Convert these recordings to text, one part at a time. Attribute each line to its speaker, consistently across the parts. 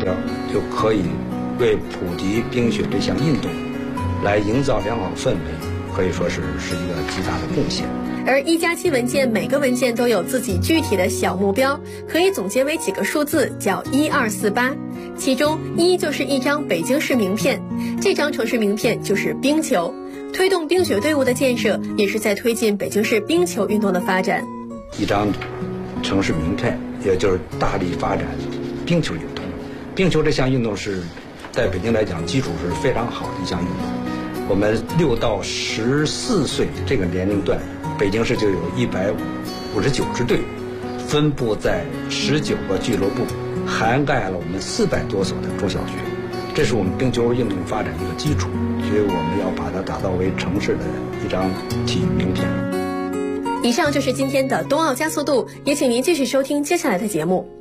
Speaker 1: 着就可以为普及冰雪这项运动来营造良好氛围，可以说是一个极大的贡献。
Speaker 2: 而1+7文件每个文件都有自己具体的小目标，可以总结为几个数字，叫1248。其中1就是一张北京市名片，这张城市名片就是冰球。推动冰雪队伍的建设，也是在推进北京市冰球运动的发展。
Speaker 1: 一张城市名片，也就是大力发展冰球运动。冰球这项运动是在北京来讲基础是非常好的一项运动。我们6到14岁这个年龄段，北京市就有159支队，分布在19个俱乐部，涵盖了我们400多所的中小学。这是我们冰球运动发展的一个基础，所以我们要把它打造为城市的一张体育名片。
Speaker 2: 以上就是今天的冬奥加速度，也请您继续收听接下来的节目。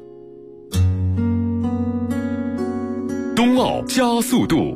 Speaker 3: 冬奥加速度。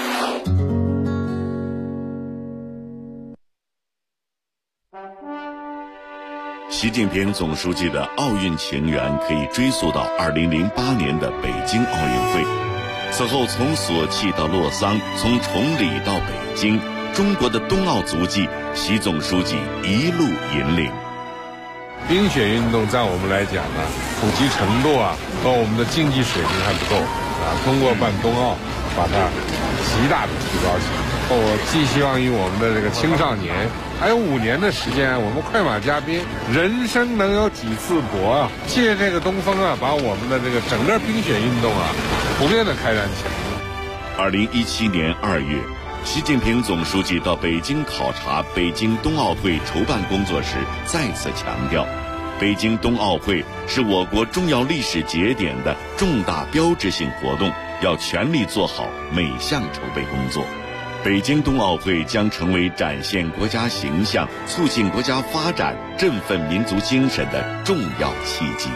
Speaker 3: 习近平总书记的奥运情缘可以追溯到2008年的北京奥运会。此后从索契到洛桑，从崇礼到北京，中国的冬奥足迹，习总书记一路引领。
Speaker 4: 冰雪运动在我们来讲呢，普及程度和我们的竞技水平还不够通过办冬奥，把它极大的提高起来。我寄希望于我们的这个青少年，还有5年的时间，我们快马加鞭，人生能有几次搏借这个东风把我们的这个整个冰雪运动普遍的开展起来。
Speaker 3: 2017年2月，习近平总书记到北京考察北京冬奥会筹办工作时，再次强调，北京冬奥会是我国重要历史节点的重大标志性活动，要全力做好每项筹备工作。北京冬奥会将成为展现国家形象、促进国家发展、振奋民族精神的重要契机。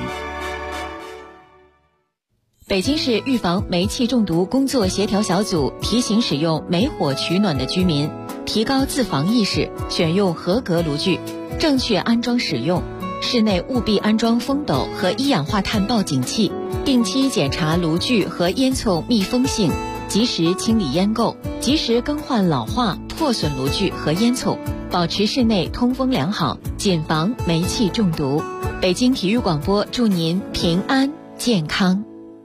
Speaker 5: 北京市预防煤气中毒工作协调小组提醒使用煤火取暖的居民提高自防意识，选用合格炉具，正确安装使用。室内务必安装风斗和一氧化碳报警器，定期检查炉具和烟囱密封性，及时清理烟垢，及时更换老化、破损炉具和烟囱，保持室内通风良好，谨防煤气中毒。北京体育广播祝您平安健康。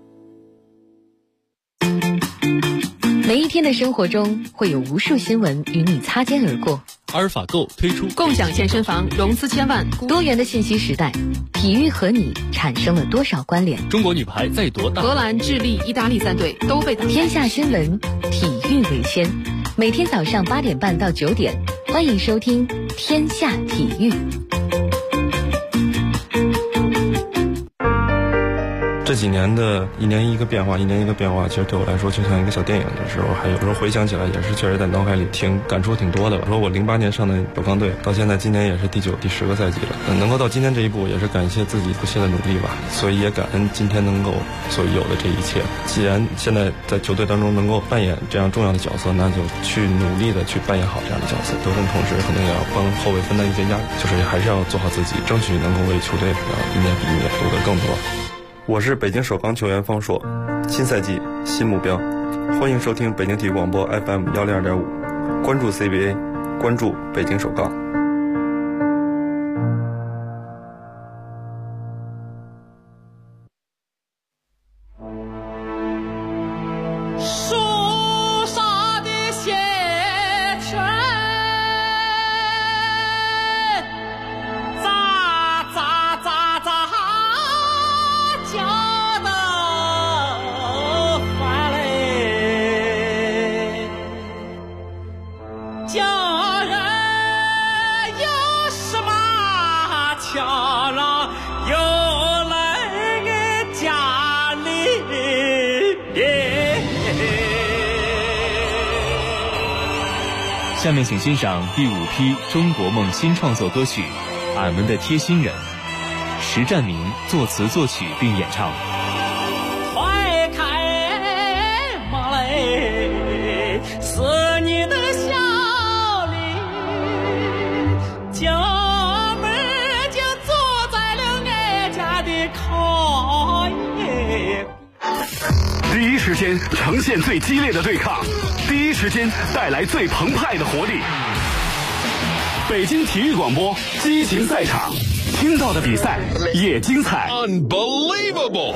Speaker 5: 每一天的生活中，会有无数新闻与你擦肩而过。
Speaker 6: 阿尔法购推出
Speaker 2: 共享健身房融资1000万，
Speaker 5: 多元的信息时代，体育和你产生了多少关联？
Speaker 6: 中国女排再夺大，
Speaker 2: 荷兰、智利、意大利3队都被打。
Speaker 5: 天下新闻，体育为先。每天早上8点半到9点，欢迎收听天下体育。
Speaker 7: 这几年的一年一个变化，其实对我来说就像一个小电影的时候，还有时候回想起来也是确实在脑海里感触挺多的吧。说我08年上的首钢队，到现在今年也是第9、第10个赛季了，能够到今天这一步，也是感谢自己不懈的努力吧。所以也感恩今天能够所有的这一切。既然现在在球队当中能够扮演这样重要的角色，那就去努力的去扮演好这样的角色。得胜同时，可能也要帮后卫分担一些压力，就是还是要做好自己，争取能够为球队一年比一年夺得更多。我是北京首钢球员方硕，新赛季新目标，欢迎收听北京体育广播 FM102.5，关注 CBA， 关注北京首钢。
Speaker 6: 下面请欣赏第5批中国梦新创作歌曲《俺们的贴心人》，石占明作词作曲并演唱。
Speaker 8: 快开马来，是你的笑脸，家门就坐在了俺家的炕沿。
Speaker 9: 第一时间呈现最激烈的对抗，第一时间带来最澎湃的活力。北京体育广播激情赛场，听到的比赛也精彩。Unbelievable！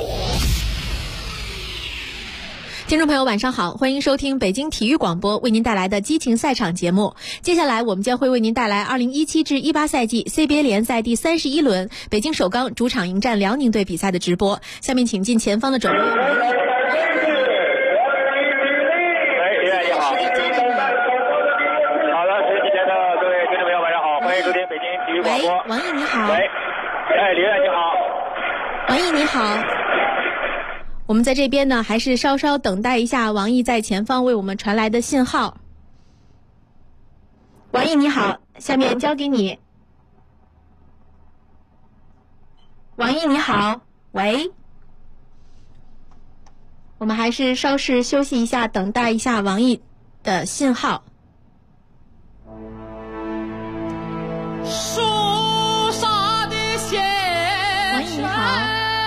Speaker 2: 听众朋友晚上好，欢迎收听北京体育广播为您带来的激情赛场节目。接下来我们将会为您带来2017至18赛季 CBA 联赛第31轮北京首钢主场迎战辽宁队比赛的直播。下面请进前方的转播员。
Speaker 10: 李远你好。好的，收机前的各位听众朋友晚上好，欢迎收听北京体育广播。
Speaker 2: 王毅你好。
Speaker 10: 喂，李远你好。
Speaker 2: 王毅你好。我们在这边呢，还是稍稍等待一下王毅在前方为我们传来的信号。王毅你好，下面交给你。王毅你好，喂。我们还是稍事休息一下，等待一下王毅的信号。
Speaker 8: 树上的仙
Speaker 2: 王毅你好。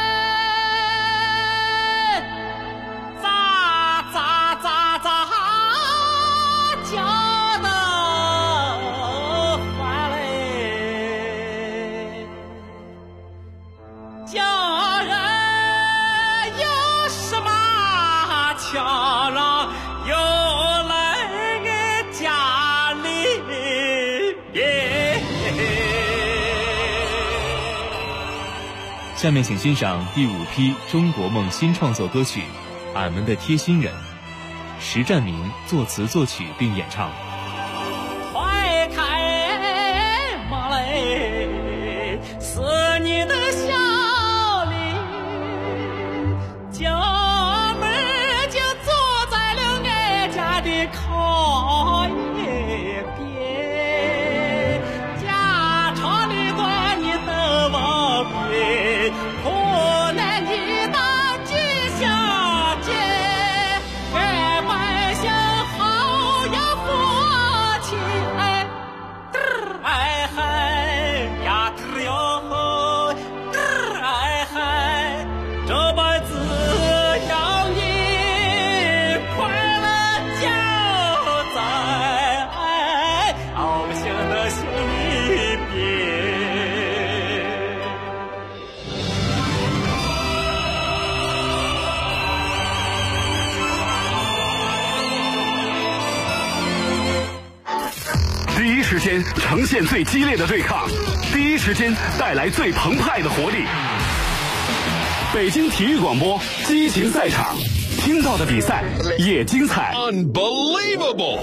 Speaker 6: 下面请欣赏第5批中国梦新创作歌曲《俺们的贴心人》，石占明作词作曲并演唱。
Speaker 8: 快开马嘞，是你的笑脸，家门就坐在了俺家的靠沿边，家常里短你的往边。苦难你到地下界，俺百姓好呀福气，哎嗨呀嘚哟，哎嗨，这辈子要你快乐就在老百姓的心里边。
Speaker 9: 第一时间呈现最激烈的对抗，第一时间带来最澎湃的活力。北京体育广播激情赛场，听到的比赛也精彩。Unbelievable！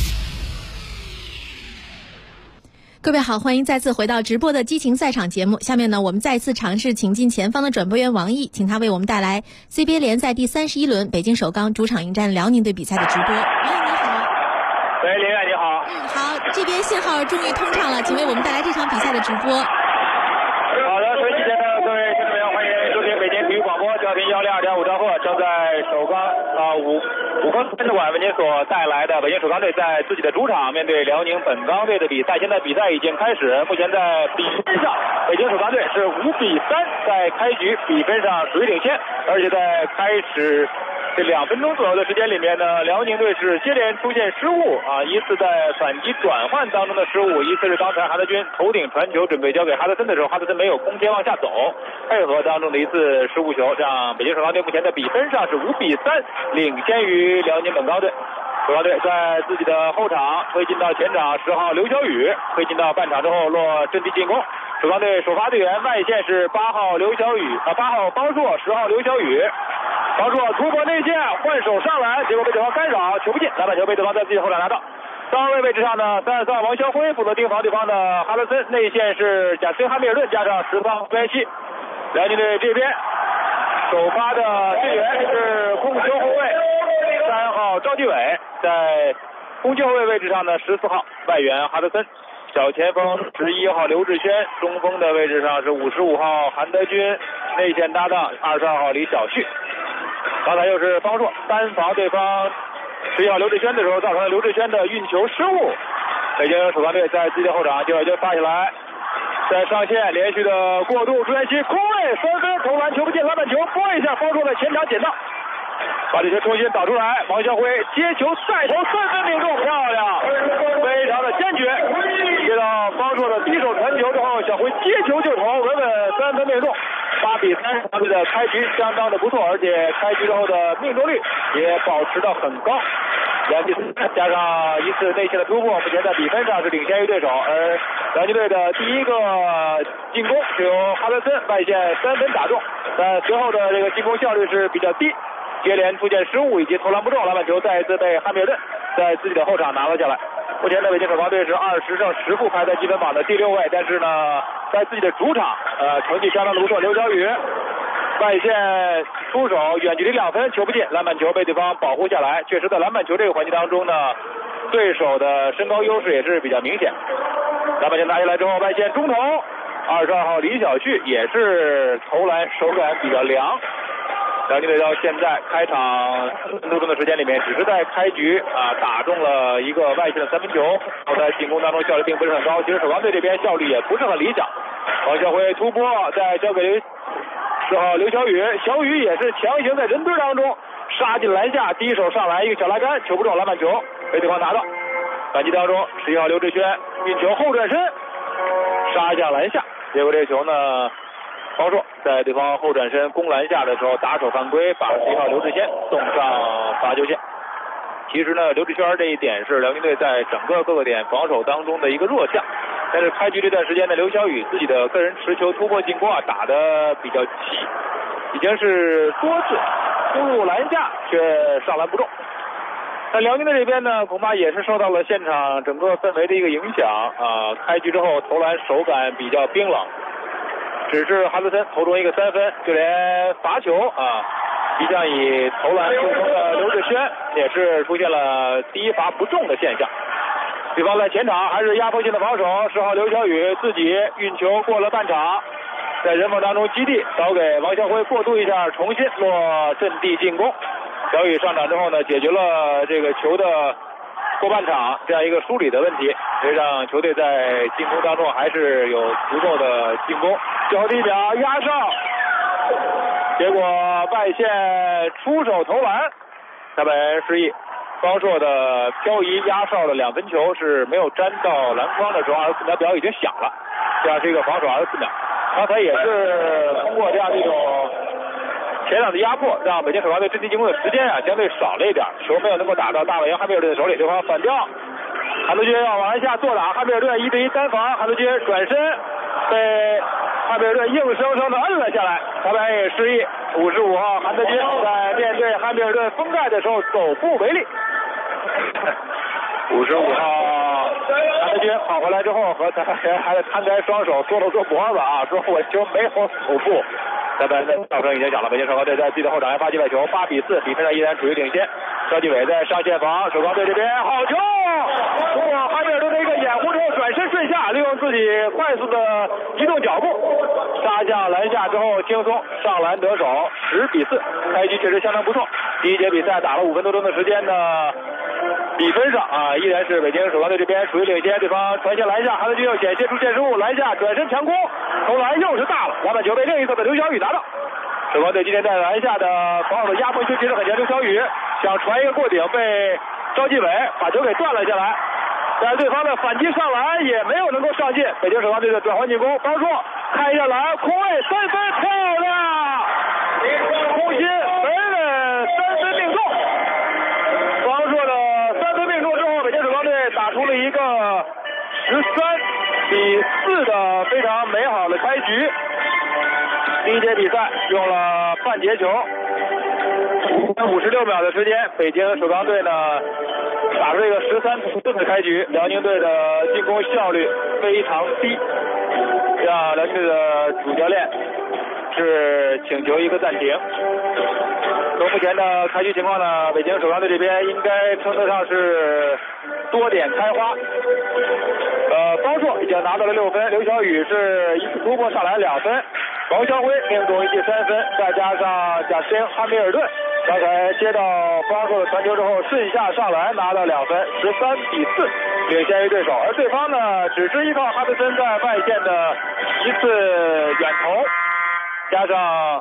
Speaker 2: 各位好，欢迎再次回到直播的激情赛场节目。下面呢，我们再次尝试请进前方的转播员王毅，请他为我们带来 CBA 联赛第31轮北京首钢主场迎战辽宁队比赛的直播。王毅你好。
Speaker 10: 喂，林远你好。
Speaker 2: 好，这边信号终于通畅了，请为我们带来这场比赛的直播。
Speaker 10: 好的，收音机前的各位听众朋友，欢迎收听北京体育广播，调频102.5兆赫，正在首钢五科分体馆为您所带来的北京首钢队在自己的主场面对辽宁本钢队的比赛。现在比赛已经开始，目前在比分上，北京首钢队是5-3，在开局比分上属于领先，而且在开始这2分钟左右的时间里面呢，辽宁队是接连出现失误啊，一次在反击转换当中的失误，一次是刚才哈德军头顶传球准备交给哈德森的时候，哈德森没有空切往下走，配合当中的一次失误球，让北京首钢队目前的比分上是5-3，领先于辽宁本钢队。首钢队在自己的后场推进到前场，10号刘晓宇推进到半场之后落阵地进攻。首钢队首发队员外线是8号刘晓宇8号方硕，10号刘晓宇。方硕突破内线换手上篮，结果被对方干扰，球不进，篮板球被对方在自己后场拿到。3位位置上呢，33号王霄辉负责盯防对方的哈德森，内线是贾斯汀哈密尔顿加上10号布莱西。辽宁队这边首发的队员是控球后卫3号赵继伟，在攻击后卫位置上呢14号外援哈德森，小前锋11号刘志轩，中锋的位置上是55号韩德君，内线搭档22号李晓旭。刚才又是方硕单防对方11号刘志轩的时候，造成了刘志轩的运球失误。北京首钢队在自己的后场就发起来，在上线连续的过渡，朱彦曦空位三分投篮球不进，篮板球拨一下，方硕在前场捡到。 把这球重新导出来，王孝辉接球再投3分命中，漂亮，非常的坚决。接到方硕的低手传球之后，小辉接球就投，稳稳3分命中。8比3，他们的开局相当的不错，而且开局之后的命中率也保持到很高。2比4，加上一次内线的突破，目前在比分上是领先于对手。而辽宁队的第一个进攻是由哈德森外线3分打中，但随后的这个进攻效率是比较低，接连出现失误以及投篮不中，篮板球再一次被汉密尔顿在自己的后场拿了下来。目前的北京首钢队是20胜10负，排在积分榜的第6位，但是呢，在自己的主场，成绩相当的不错。刘晓宇外线出手，远距离2分球不进，篮板球被对方保护下来。确实，在篮板球这个环节当中呢，对手的身高优势也是比较明显。篮板球拿下来之后，外线中投，22号李晓旭也是投篮手感比较凉。辽宁队到现在开场4分多钟的时间里面，只是在开局打中了一个外线的3分球，在进攻当中效率并不是很高。其实首钢队这边效率也不是很理想。王晓辉突破，再交给刘晓宇，小宇也是强行在人堆当中杀进篮下，第一手上来一个小拉杆，球不中，篮板球被对方拿到。反击当中11号刘志轩运球后转身杀向篮下，结果这个球呢，方硕在对方后转身攻篮下的时候打手犯规，把11号刘志轩送上罚球线。其实呢，刘志轩这一点是辽宁队在整个各个点防守当中的一个弱项。但是开局这段时间呢，刘晓宇自己的个人持球突破进攻打得比较齐，已经是多次攻入篮下却上篮不中。那辽宁队这边呢，恐怕也是受到了现场整个氛围的一个影响开局之后投篮手感比较冰冷，只是哈德森投中一个3分，就连罚球一向以投篮著称的刘志轩也是出现了第一罚不中的现象。对方在前场还是压迫性的防守，10号刘晓宇自己运球过了半场，在人缝当中击地，找给王晓辉过渡一下，重新落阵地进攻。小宇上场之后呢，解决了这个球的过半场这样一个梳理的问题，所以让球队在进攻当中还是有足够的进攻。最后第一秒压上，结果外线出手投篮，大本人示意。方硕的漂移压哨的2分球是没有沾到篮筐的时候，24秒表已经响了，这样是一个防守24秒。刚才也是通过这样一种前场的压迫，让北京首钢队阵地进攻的时间相对少了一点，球没有能够打到大本营汉密尔顿的手里。对方反掉，韩德君要往篮下做打，汉密尔顿1对1单防，韩德君转身被汉密尔顿硬生生的摁了下来。大本也示意55号韩德君在面对汉密尔顿封盖的时候走步为例。55号韩德君跑回来之后，和裁判员还在摊开双手缩了缩脖子说我球没有走步。裁判的哨声已经响了，北京首钢队在自己的后场发起外球，8比4，比分上依然处于领先。赵继伟在上线防，首钢队这边好球，通过汉密尔顿的一个掩护之后转身顺下，利用自己快速的移动脚步杀向篮下之后轻松上篮得手，10比4，开局确实相当不错。第一节比赛打了5分多钟的时间呢，比分上依然是北京首钢队这边属于领先，对方传线篮下，韩德君又险些出现失误，篮下转身强攻，投篮又是大了，篮板球被另一侧的刘晓宇拿到。首钢队今天在篮下的防守的压迫性其实很强，刘晓宇想传一个过顶，被赵继伟把球给断了下来，但是对方的反击上篮也没有能够上进。北京首钢队的转换进攻，方硕看一下篮，空位3分，漂亮，空心稳稳3分命中。方硕的3分命中之后，北京首钢队打出了一个13比4的非常美好的开局。第一节比赛用了半节球，56秒的时间，北京首钢队呢打出这个13比4的开局。辽宁队的进攻效率非常低，让辽宁队的主教练是请求一个暂停。从目前的开局情况呢，北京首钢队这边应该称得上是多点开花。方硕已经拿到了6分，刘晓宇是一次突破上来2分，王晓辉命中一记3分，再加上贾斯汀汉密尔顿刚才接到方硕的传球之后顺下上篮拿到2分，13比4领先于对手。而对方呢只是依靠哈德森在外线的一次远投，加上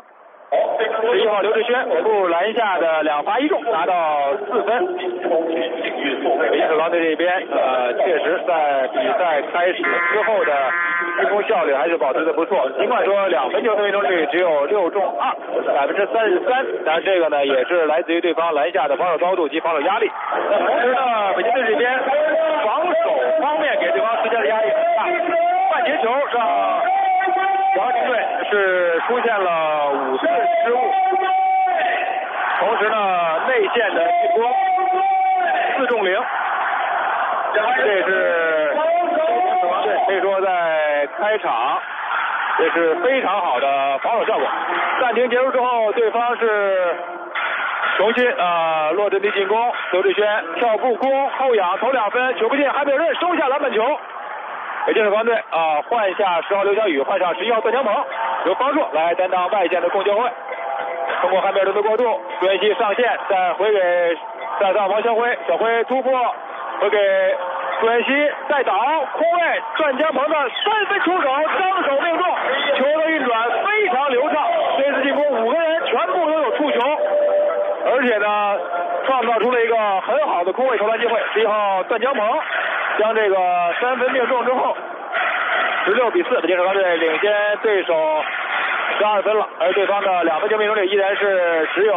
Speaker 10: 11号刘志轩步入篮下的2罚1中，拿到4分。北京首钢队这边确实在比赛开始之后的进攻效率还是保持的不错，尽管说2分球的命中率只有6中2%，33%，但这个呢也是来自于对方篮下的防守高度及防守压力。同时呢，北京队这边防守方面给对方施加的压力很大，半截球上辽宁队是出现了5次失误，同时呢内线的进攻4中0，这是对可以说在开场这是非常好的防守效果。暂停结束之后，对方是重新落阵地进攻，刘志轩跳步攻后仰投2分，球不进，还没有人收下篮板球。北京首钢队换下10号刘晓宇，换上11号段江鹏，由方硕来担当外线的控球后卫。通过汉密尔顿的过渡，朱彦西上线，再回给再到王小辉，小辉突破回给朱彦西，再倒空位，段江鹏的3分出手，张手命中，球的运转非常流畅。这次进攻5个人全部都有触球，而且呢创造出了一个很好的空位投篮机会。11号段江鹏将这个3分命中之后，16比4，北京首钢队领先对手12分了，而对方的2分球命中率依然是只有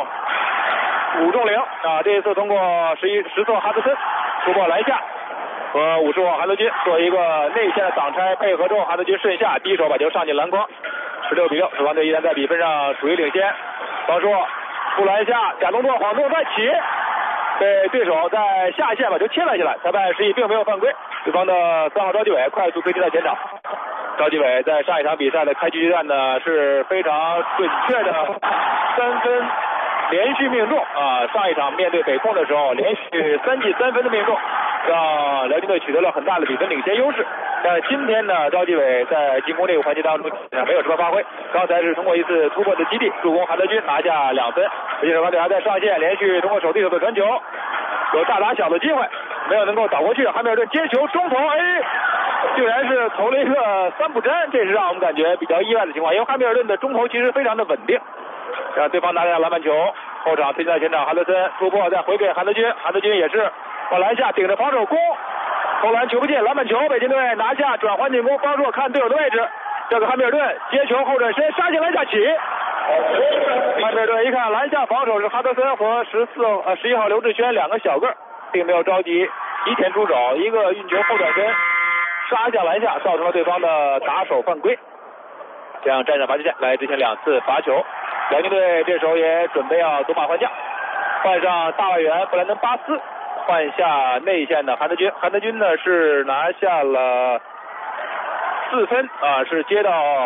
Speaker 10: 5中0这一次通过10号哈德森突破篮下，和50号韩德君做一个内线的挡拆，配合之后韩德君顺下第一手把球上进篮筐，16比6，首钢队依然在比分上属于领先。方硕布篮下假动作晃动再起，被对手在下线把球切了下来，裁判示意并没有犯规。对方的3号赵继伟快速推进到前场。赵继伟在上一场比赛的开局阶段呢是非常准确的3分连续命中上一场面对北控的时候连续3记3分的命中，让辽宁队取得了很大的比分领先优势。但今天呢，赵继伟在进攻这个环节当中没有什么发挥，刚才是通过一次突破的基地助攻韩德君拿下2分。北京首钢队还在上线连续通过手递手的传球有大打小的机会，没有能够倒过去。汉密尔顿接球中投，竟然是投了一个3不沾，这是让我们感觉比较意外的情况，因为汉密尔顿的中投其实非常的稳定，让对方拿下篮板球。后场推进到前场，韩德森突破再回给韩德君，韩德君也是往篮下顶着防守攻，投篮球不进，篮板球，北京队拿下转换进攻，方硕看队友的位置，这个汉密尔顿接球后转身杀进篮下起。汉密尔顿一看篮下防守是哈德森和11号刘志轩2个小个，并没有着急提前出手，一个运球后转身杀向篮下，造成了对方的打手犯规，这样站上罚球线来执行2次罚球。辽宁队这时候也准备要走马换将，换上大外援布兰登巴斯，换下内线的韩德君。韩德君呢是拿下了4分是接到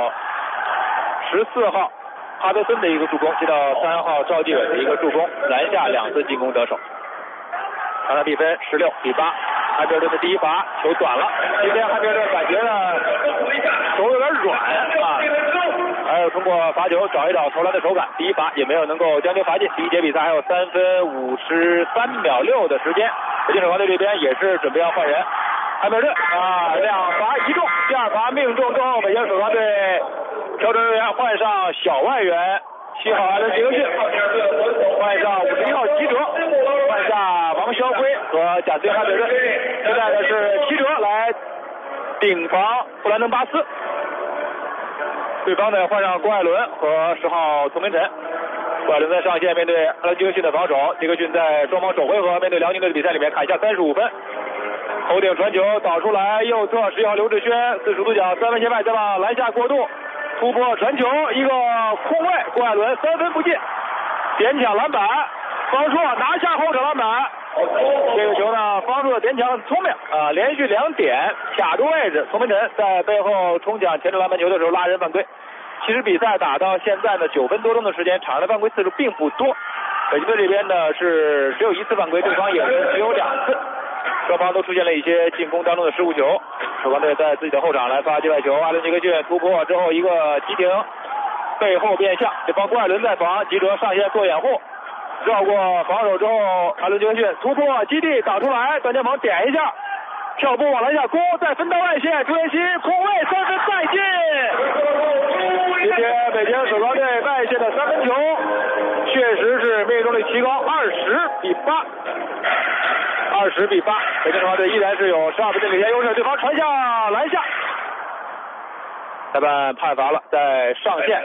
Speaker 10: 14号哈德森的一个助攻，接到3号赵继伟的一个助攻，篮下2次进攻得手。看到比分16比8，汉密尔顿的第一罚球短了，今天汉密尔顿感觉呢球有点软还有通过罚球找一找投篮的手感，第一罚也没有能够将球罚进。第一节比赛还有3分53秒6的时间，北京首钢队这边也是准备要换人，汉密尔顿2罚1中，第2罚命中之后，北京首钢队调整人员换上小外援7号艾伦杰克逊，换上51号齐哲，换下王肖辉和贾斯汀汉密尔顿，现在的是齐哲来顶防布兰登巴斯。对方呢换上郭艾伦和10号丛明晨，郭艾伦在上线面对艾伦杰克逊的防守，杰克逊在双方首回合面对辽宁队的比赛里面砍下35分，头顶传球导出来，右侧11号刘志轩45度角3分线外，再往篮下过渡，突破传球一个空位，郭艾伦3分不进，点抢篮板，方硕拿下后场篮板。这个球呢，方硕的点抢很聪明连续2点卡住位置，丛明晨在背后冲抢前场篮板球的时候拉人犯规。其实比赛打到现在呢9分多钟的时间，场上的犯规次数并不多，北京队这边呢是只有1次犯规，对方也是只有2次，双方都出现了一些进攻当中的失误球。首钢队在自己的后场来发界外球，艾伦杰克逊突破之后一个急停，背后变向，这帮郭艾伦在防，吉哲上线做掩护，绕过防守之后，艾伦杰克逊突破基地打出来，段江鹏点一下，跳步往篮下攻，再分到外线，朱彦西空位3分再进，比分天北京首钢队外线的三分球，确实是命中率提高，20-8，北京首钢队依然是有12分的领先优势，对方传向篮下。裁判判罚了，在上线，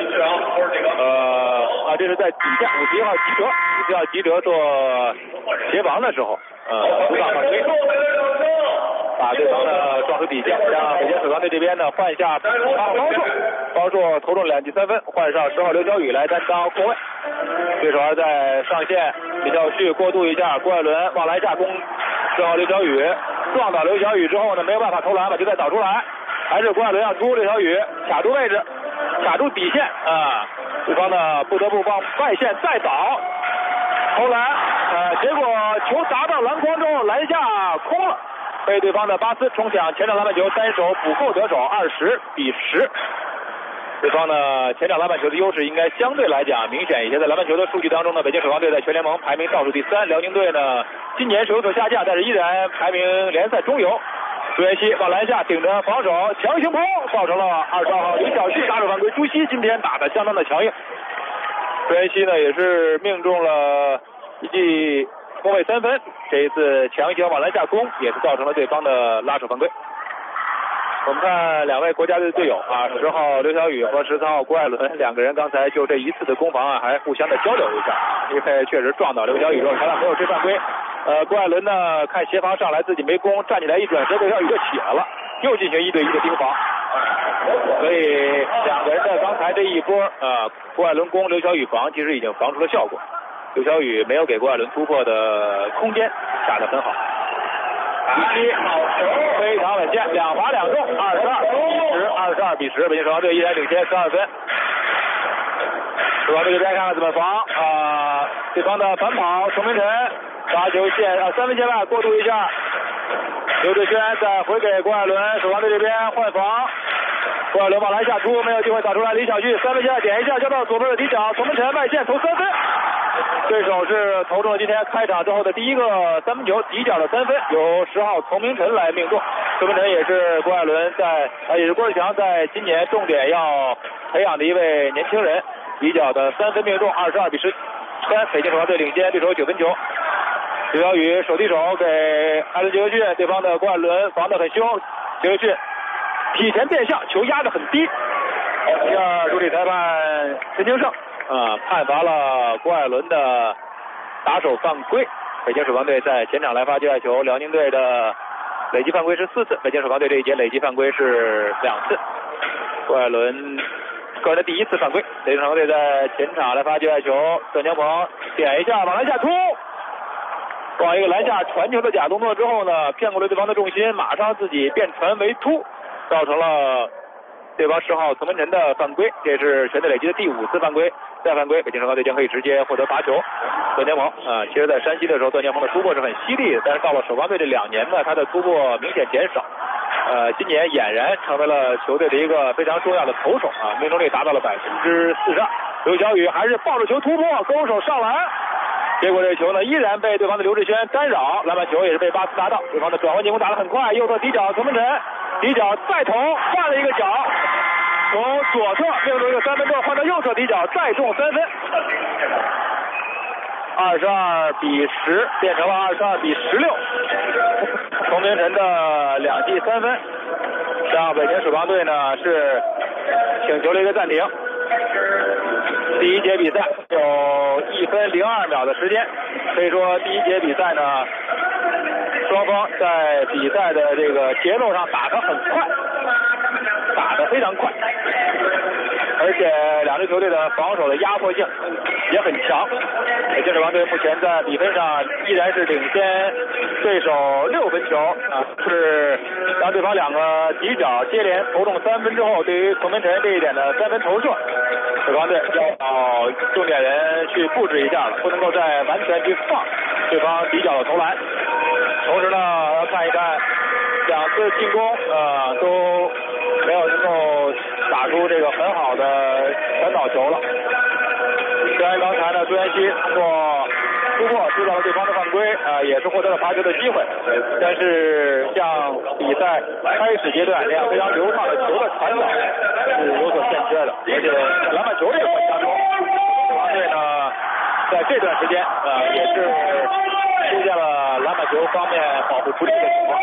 Speaker 10: 这是在底线51号吉哲做协防的时候，主场犯规，把对方呢撞出底线，让北京首钢队这边呢换下包硕投中2记3分，换上10号刘晓宇来担当后卫。对手还在上线，李兆旭过渡一下，郭艾伦往篮下攻10号刘晓宇，撞倒刘晓宇之后呢没有办法投篮，把球再导出来。还是郭艾伦要出，刘晓宇卡住位置，卡住底线啊！对方呢不得不往外线再倒投篮，结果球砸到篮筐中，篮下空了，被对方的巴斯冲抢前场篮板球，单手补扣得手，20-10。对方呢前场篮板球的优势应该相对来讲明显一些，在篮板球的数据当中呢，北京首钢队在全联盟排名倒数第3，辽宁队呢今年是有所下降，但是依然排名联赛中游。朱彦西往篮下顶着防守强行抛，造成了22号李晓旭打手犯规。朱熹今天打得相当的强硬，朱彦西呢也是命中了一记空位3分，这一次强行往篮下攻也是造成了对方的拉手犯规。我们看两位国家队队友10号刘晓宇和13号郭艾伦两个人刚才就这一次的攻防还互相的交流一下，因为确实撞倒刘晓宇之后，裁判没有吹犯规。郭艾伦呢看协防上来自己没攻，站起来一转身，刘晓宇就起来了，又进行1对1的盯防。所以两个人的刚才这一波郭艾伦攻刘晓宇防，其实已经防出了效果。刘晓宇没有给郭艾伦突破的空间，打得很好。非常稳健，2罚2中，22-10，北京首钢队依然领先12分。首钢队这边看看怎么防对方的反跑，程明晨罚球线3分线外过渡一下，刘志轩再回给郭艾伦，首钢队这边换防，郭艾伦往篮下出，没有机会打出来，李晓旭3分线外点一下，交到左边的底角，程明晨外线投3分。对手是投中了今天开场之后的第一个三分球，底角的3分，由10号丛明晨来命中。丛明晨也是郭艾伦也是郭志强在今年重点要培养的一位年轻人，底角的3分命中，22-13，北京首钢队领先，对手9分球。刘晓宇手递手给艾伦杰克逊，对方的郭艾伦防得很凶，杰克逊体前变向，球压得很低。第二助理裁判陈清胜判罚了郭艾伦的打手犯规。北京首钢队在前场来发界外球，辽宁队的累计犯规是4次，北京首钢队这一节累计犯规是2次。郭艾伦个人的第1次犯规。北京首钢队在前场来发界外球，段江鹏点一下往篮下突，往一个篮下传球的假动作之后呢，骗过了对方的重心，马上自己变传为突，造成了对方10号丛明晨的犯规，这是全队累积的第5次犯规。再犯规，北京首钢队将可以直接获得罚球。段江鹏其实在山西的时候，段江鹏的突破是很犀利的，但是到了首钢队这2年呢，他的突破明显减少。今年俨然成为了球队的一个非常重要的投手命中率达到了42%。刘晓宇还是抱着球突破，勾手上篮，结果这球呢依然被对方的刘志轩干扰，篮板球也是被巴斯拿到。对方的转换进攻打得很快，右侧底角丛明晨底角再投，换了一个角，从左侧命中一个3分之后换到右侧底角再中3分，22-10变成了22-16。丛明晨的2记3分，让北京首钢队呢是请求了一个暂停。第一节比赛有1分02秒的时间，可以说第一节比赛呢，双方在比赛的这个节奏上打得很快，打得非常快，而且两支球队的防守的压迫性也很强。北京首钢队目前在比分上依然是领先对手6分球是当对方2个底角接连投中3分之后，对于丛明晨这一点的3分投射，首钢队要重点人去布置一下了，不能够再完全去放对方底角的投篮。同时呢，要看一看2次进攻都没有能够打出这个很好的传导球了。虽然刚才呢朱彦西通过突破制造了对方方的犯规，也是获得了罚球的机会。但是像比赛开始阶段那样非常流畅的球的传导是有所欠缺的，而且在篮板球这个环节当中，国王队呢在这段时间也是出现了篮板球方面保护不力的情况。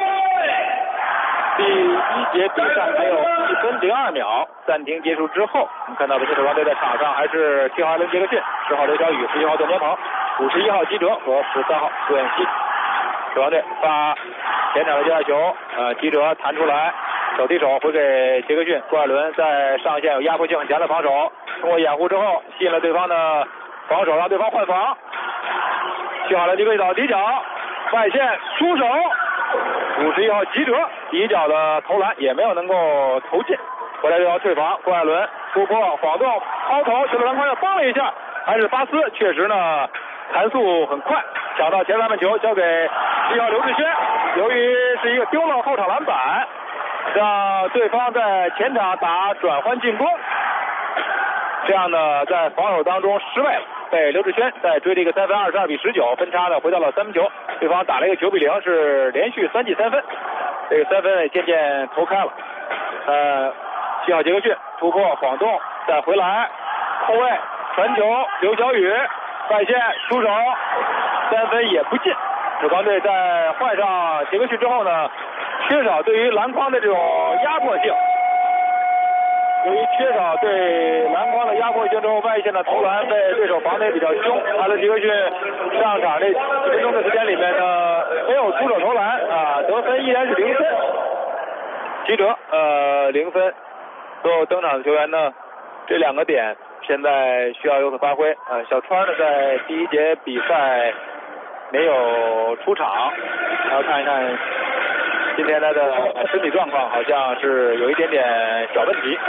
Speaker 10: 第一节比赛还有1分02秒，暂停结束之后，我们看到北京首钢队在场上还是7号艾伦杰克逊、10号刘晓宇、11号段天鹏、51号基哲和13号杜彦西。首钢队发前场的接下球，基哲弹出来，手递手回给杰克逊，郭艾伦在上线有压迫性很强的防守，通过掩护之后吸引了对方的防守，让对方换防。7号艾伦杰克逊倒底角外线出手。51号吉哲底角的投篮也没有能够投进，回来就要退防。郭艾伦突破晃动抛投，球的篮筐上帮了一下，还是巴斯确实呢弹速很快，抢到前篮板球交给11号刘志轩，由于是一个丢了后场篮板，让对方在前场打转换进攻，这样呢在防守当中失位了，被刘志轩在追了一个3分，22比19，分差呢回到了3分球，对方打了一个9比0，是连续3记3分，这个3分渐渐投开了。7号杰克逊突破晃动再回来，后卫传球刘晓宇外线出手，3分也不进。首钢队在换上杰克逊之后呢，缺少对于篮筐的这种压迫性。由于缺少对篮筐的压迫性之后，外线的投篮被对手防得比较凶。艾伦杰克逊上场这几分钟的时间里面呢，没有出手投篮得分依然是0分。吉哲0分，所有登场的球员呢，这2个点现在需要有所发挥。小川呢在第一节比赛没有出场，然后看一看。今天他的身体状况好像是有一点点小问题。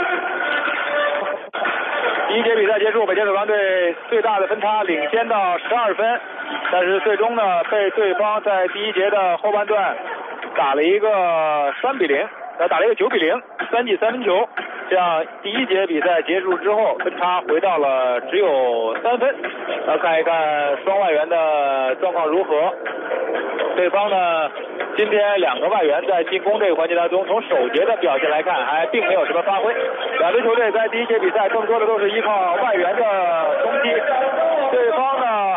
Speaker 10: 第一节比赛结束，北京首钢队最大的分差领先到12分，但是最终呢被对方在第一节的后半段打了一个3比0，打了一个9比0，3记3分球，这样第一节比赛结束之后分差回到了只有3分。来看一看双外援的状况如何。对方呢今天2个外援在进攻这个环节当中，从首节的表现来看还并没有什么发挥。2支球队在第一节比赛更多的都是依靠外援的冲击。对方呢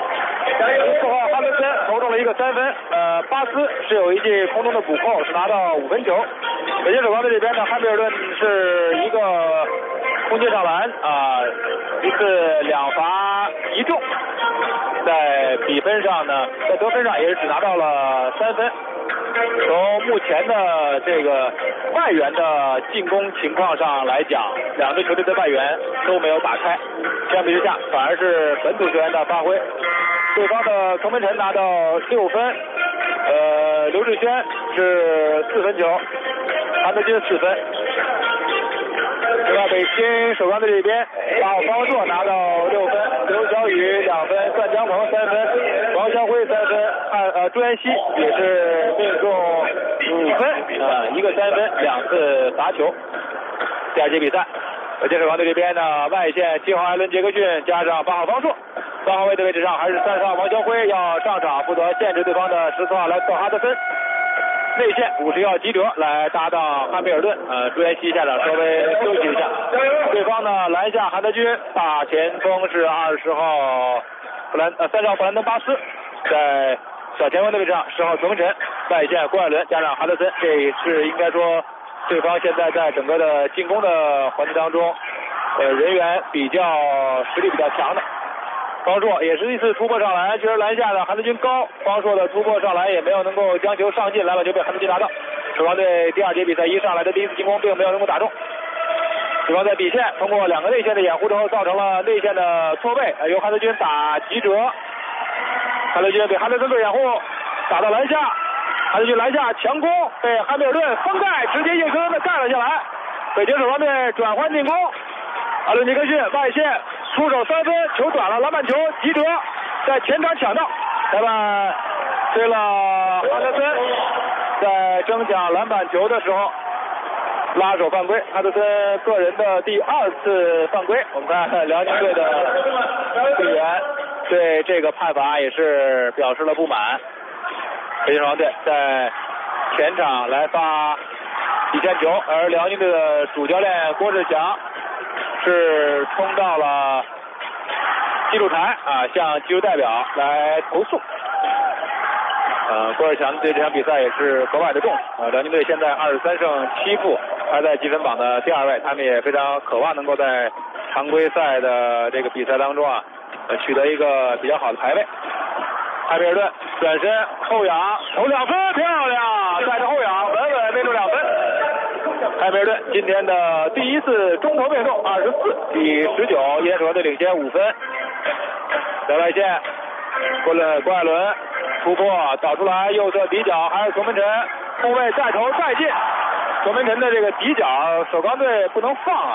Speaker 10: 14号哈德森投中了一个3分，巴斯是有一记空中的补扣，是拿到5分球。北京首钢队这边呢，汉密尔顿是一个空接上篮一次2罚1中，在比分上呢，在得分上也是只拿到了3分。从目前的这个外援的进攻情况上来讲，2支球队的外援都没有打开，相比之下反而是本土球员的发挥。对方的程文晨拿到6分，刘志轩是4分球，韩德君4分。另外，北京首钢队这边，8号方硕拿到6分，刘晓宇2分，段江鹏3分，王祥辉3分，朱彦西也是命中5分，一个3分，2次罚球。第二节比赛，北京首钢队这边呢，外线7号艾伦杰克逊加上8号方硕，3号位的位置上还是30号王祥辉要上场负责限制对方的14号莱斯特哈德森。内线51号吉哲来搭档汉密尔顿，朱彦西下场稍微休息一下。对方呢篮下韩德君，大前锋是30号30号弗兰登巴斯，在小前锋的位置上10号程文晨，外线郭艾伦加上哈德森，这是应该说对方现在在整个的进攻的环节当中，人员实力比较强的。方硕也是一次突破上篮，确实篮下的韩德君高，方硕的突破上篮也没有能够将球上进，篮板球被韩德君拿到。首钢队第二节比赛一上来的第一次进攻并没有能够打中，对方在底线通过2个内线的掩护之后造成了内线的错位，由韩德君打吉哲，韩德君被哈德森做掩护打到篮下，韩德君篮下强攻被汉密尔顿封盖，直接硬生生的盖了下来。北京首钢队转换进攻，艾伦杰克逊外线出手3分，球短了，篮板球吉哲在前场抢到，裁判对了哈德森在争抢篮板球的时候拉手犯规，哈德森个人的第2次犯规。我们看辽宁队的队员对这个判罚也是表示了不满。北京首钢队在前场来发底线球，而辽宁队的主教练郭志强是冲到了记录台向技术代表来投诉。郭志强对这场比赛也是格外的重视。辽宁队现在23胜7负，排在积分榜的第2位，他们也非常渴望能够在常规赛的这个比赛当中取得一个比较好的排位。汉密尔顿转身后仰投2分，漂亮，带着后仰稳稳命中2分。汉密尔顿今天的第一次中投命中24比19，依然首钢队领先5分。在外线，郭艾伦突破导出来，右侧底角还是熊文晨，后卫再投再进。熊文晨的这个底角，首钢队不能放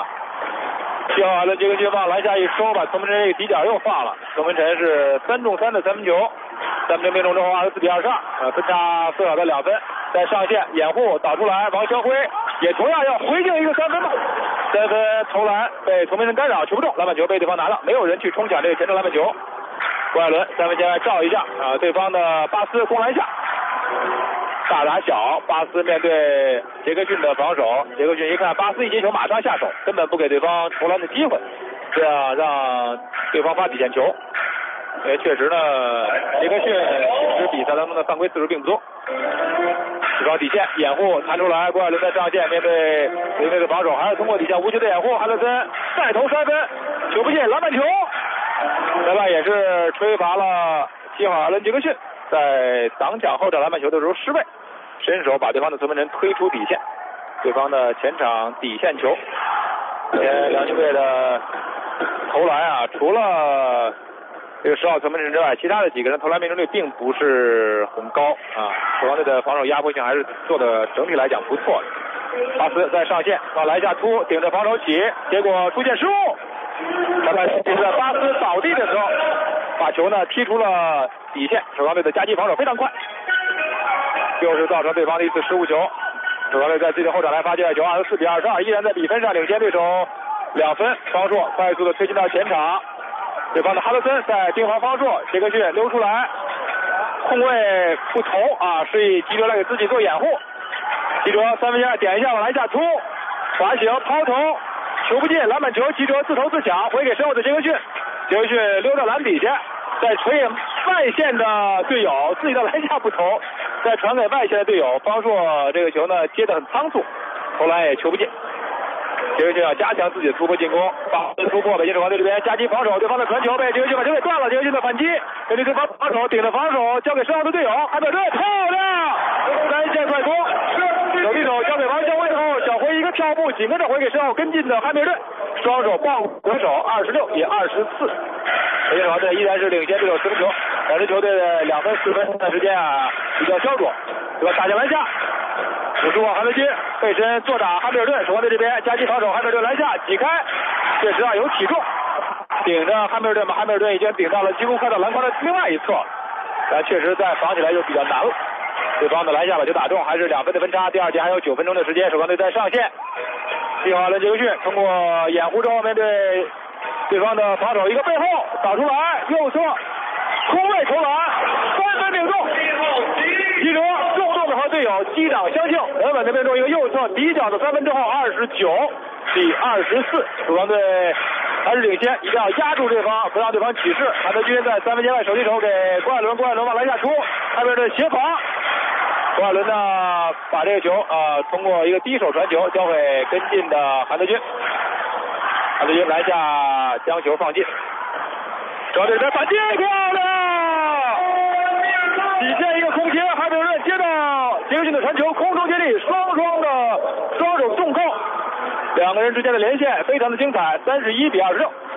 Speaker 10: 7号的杰克逊往篮下一收，把熊文晨这个底角又放了。熊文晨是3中3的三分球，3分球命中之后24比22，分差缩小到2分。在上线掩护导出来，王肖辉也同样要回敬一个3分吧。3分投篮被熊文晨干扰，球不中，篮板球被对方拿到，没有人去冲抢这个前程篮板球。郭艾伦3分线外照一下对方的巴斯攻篮下，大打小，巴斯面对杰克逊的防守，杰克逊一看巴斯一接球马上下手，根本不给对方投篮的机会，这样让对方发底线球。确实呢，杰克逊其实比赛当中的犯规次数并不多。对方底线掩护弹出来，郭艾伦在上线面对对面的防守，还是通过底线无球的掩护，汉德森再投3分，球不进，篮板球。裁判也是吹罚了7号阿伦杰克逊在挡抢后场篮板球的时候失位，伸手把对方的孙文晨推出底线，对方的前场底线球。辽宁队的投篮除了这个10号孙文晨之外，其他的几个人投篮命中率并不是很高首钢队的防守压迫性还是做的整体来讲不错的。巴斯在上线往篮下突，顶着防守起，结果出现失误。裁判是在巴斯倒地的时候，把球呢踢出了底线。首钢队的夹击防守非常快，又是造成对方的一次失误球。首钢队在自己的后场来发界外球，24比22，依然在比分上领先对手2分。方硕快速的推进到前场，对方的哈德森在盯防方硕，杰克逊溜出来，控卫不投示意吉哲来给自己做掩护。吉哲3分线点一下往篮下突，滑行抛投。球不进，篮板球，吉哲自投自抢，回给身后的杰克逊，杰克逊溜到篮底下，再传给外线的队友，自己的篮下不投，再传给外线的队友，方硕这个球呢接得很仓促，投篮也球不进。杰克逊要加强自己的突破进攻，突破北京首钢队这边夹击防守，对方的传球被杰克逊把球给断了，杰克逊的反击，面对对方防守，顶着防守交给身后的队友，汉密尔顿漂亮，3线快攻，手递手交给王肖辉后，小辉一个跳步紧跟着回给身后跟进的汉密尔顿，双手抱得手，26比24。北京首钢队依然是领先对手10分球，两支球队的2分4分的时间比较焦灼，对吧？打进篮下。55号韩德君背身坐打汉密尔顿，首钢队这边夹击防守，汉密尔顿篮下挤开，确实有体重，顶着汉密尔顿，汉密尔顿已经顶到了几乎快到篮筐的另外一侧，但确实在防起来就比较难了。对方的篮下把球打中，还是2分的分差。第二节还有9分钟的时间，首钢队在上线。7号阿伦杰克逊通过掩护之后面对对方的防守，一个背后导出来，右侧空位投篮，3分命中。吉哲重重的和队友击掌相庆，稳稳的命中一个右侧底角的3分之后，29比24，首钢队还是领先，一定要压住对方，不让对方起势。韩德君在3分线外手递手给郭艾伦，郭艾伦往篮下出，汉密尔顿协防，郭艾伦呢把这个球通过一个低手传球交给跟进的韩德君，韩德君篮下将球放进，首钢队的反击漂亮，底线一个空切，汉密尔顿接到杰克逊的传球，空中接力，双手重扣，两个人之间的连线非常的精彩，31比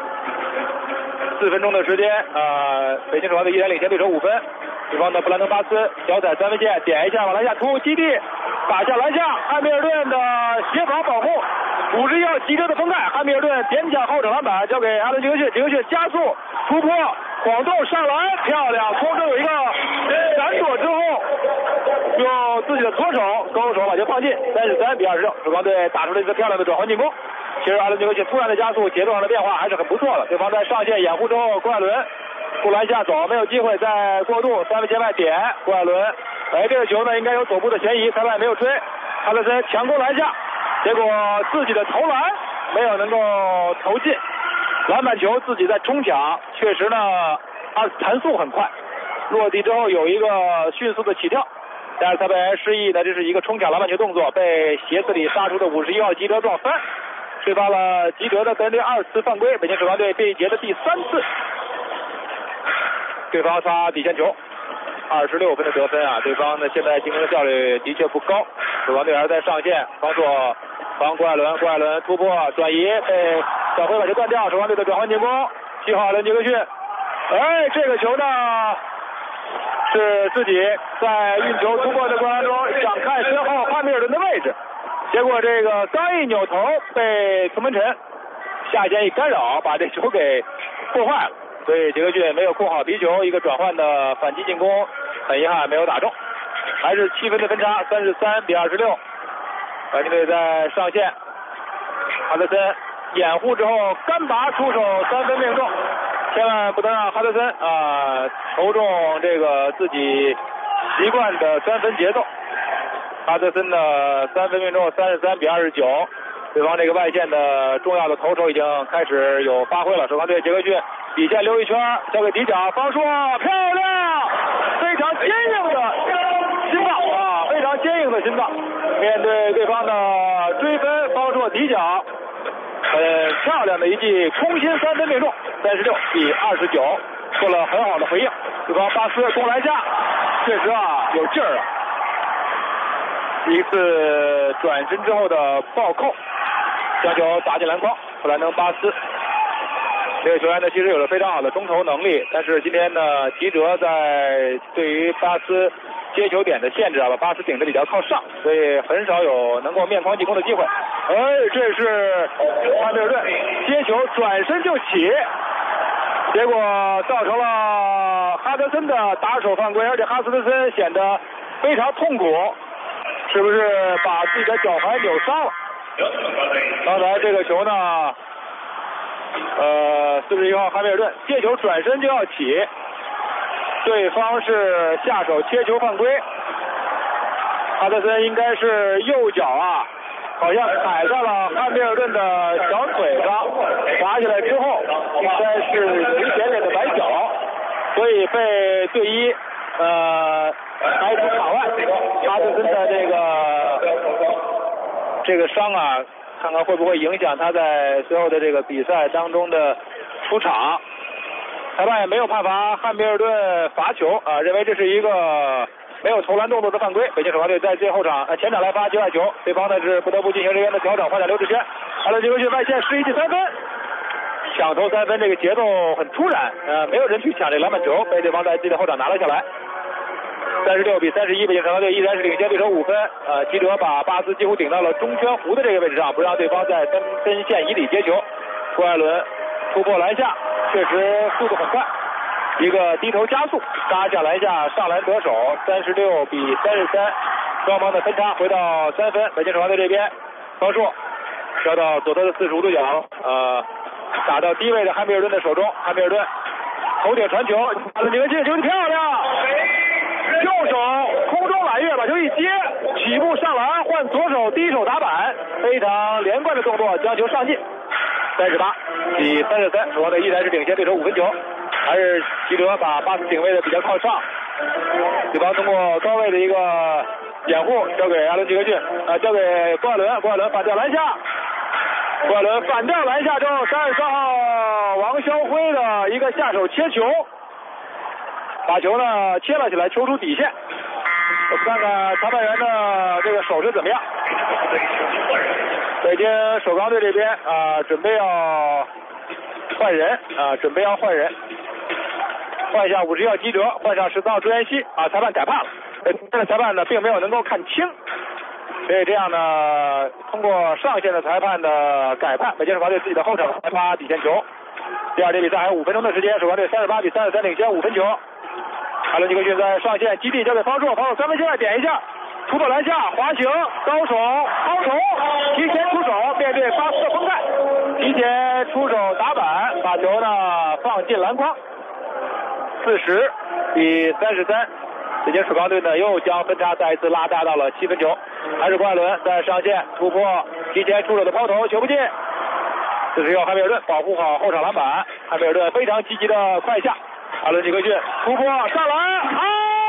Speaker 10: 26。4分钟的时间，北京首钢队依然领先对手5分。对方的布兰登巴斯脚踩3分线，点一下往篮下突，基地打下篮下，汉密尔顿的协防保护，51号吉哲的封盖，汉密尔顿点抢后场篮板交给阿伦杰克逊，杰克逊加速突破，晃动上篮，漂亮，空中有一个闪躲之后，用自己的左手勾手把球放进，33比26，首钢队打出了一次漂亮的转换进攻。其实阿伦杰克逊突然的加速，节奏上的变化还是很不错的。对方在上线掩护之后，郭艾伦顾篮下走，没有机会再过渡，3分线外点郭艾伦，这个球呢应该有走步的嫌疑，裁判没有吹，哈德森强攻篮下，结果自己的投篮没有能够投进，篮板球自己在冲抢，确实呢弹速很快，落地之后有一个迅速的起跳，但是裁判员示意呢这是一个冲抢篮板球动作，被鞋子里杀出的51号吉德撞翻，吹发了吉德的个人队2次犯规，北京首钢队这一节的第3次。对方擦底线球，26分的得分啊！对方呢现在进攻的效率的确不高，首钢队还是在上线，防郭艾伦突破转移，被小辉把球断掉，首钢队的转换进攻，7号艾伦杰克逊，这个球呢是自己在运球突破的过程中想看身后汉密尔顿的位置，结果这个刚一扭头被涂门辰下肩一干扰，把这球给破坏了。所以杰克逊没有控好皮球，一个转换的反击进攻，很遗憾没有打中，还是7分的分差，33-26。白金队在上线，哈德森掩护之后干拔出手3分命中，千万不能让哈德森投中这个自己习惯的3分节奏。哈德森的3分命中33-29，对方这个外线的重要的投手已经开始有发挥了，首钢队杰克逊。底线溜一圈，交给底角，方硕漂亮，非常坚硬的心脏啊，非常坚硬的心脏。面对对方的追分，方硕底角，很漂亮的一记空心3分命中，36-29，做了很好的回应。对方巴斯攻篮下，确实有劲儿啊。一次转身之后的暴扣，将球打进篮筐，布兰登巴斯。这个球员呢，其实有着非常好的中投能力，但是今天呢，吉哲在对于巴斯接球点的限制把巴斯顶得比较靠上，所以很少有能够面框进攻的机会。这是汉密尔顿接球转身就起，结果造成了哈德森的打手犯规，而且哈德森显得非常痛苦，是不是把自己的脚踝扭伤了？刚才这个球呢41号汉密尔顿接球转身就要起，对方是下手切球犯规，哈德森应该是右脚好像踩在了汉密尔顿的小腿上，滑下来之后应该是有一点点的崴脚，所以被队医排除场外。哈德森的这个伤看看会不会影响他在最后的这个比赛当中的出场。裁判也没有判罚汉密尔顿罚球认为这是一个没有投篮动作的犯规。北京首钢队在最后场前场来发界外球，对方呢是不得不进行人员的调整，换下刘志轩，阿伦杰克逊外线11记3分，抢投3分，这个节奏很突然没有人去抢这篮板球，被对方在自己的后场拿了下来。36-31，北京首钢队依然是领先对手5分。吉哲把巴斯几乎顶到了中圈弧的这个位置上，不让对方在3分线以里接球。郭艾伦突破篮下，确实速度很快，一个低头加速杀下篮下上篮得手，36-33，双方的分差回到3分。北京首钢队这边，方硕交到左侧的45度角，打到低位的汉密尔顿的手中，汉密尔顿头顶传球，阿伦杰克逊球漂亮。右手空中揽月把球一接，起步上篮换左手低手打板，非常连贯的动作将球上进。38-33，首钢队依然是领先对手5分球，还是吉哲把巴斯顶位的比较靠上，对方通过高位的一个掩护交给阿伦杰克逊，交给郭艾伦，郭艾伦反掉篮下，郭艾伦反掉篮下之后，33号王霄辉的一个下手切球。把球呢切了起来，球出底线。我们看看裁判员的这个手势怎么样。北京首钢队这边准备要换人换下51号吉哲，换上14号朱彦西裁判改判了，但是裁判呢并没有能够看清，所以这样呢通过上线的裁判的改判，北京首钢队自己的后场来发底线球。第二节比赛还有5分钟的时间，首钢队38-33领先5分球。阿伦杰克逊在上线基地交给方硕，3分线外点一下，突破篮下滑行高手抛投，提前出手面对巴斯的封盖，提前出手打板，把球呢放进篮筐。 40-33。北京曙光队呢又将分差再一次拉大到了7分球。还是郭艾伦在上线突破提前出手的抛投，球不进。这是由汉密尔顿保护好后场篮板，汉密尔顿非常积极的快下，阿伦尼克逊突破上篮，哎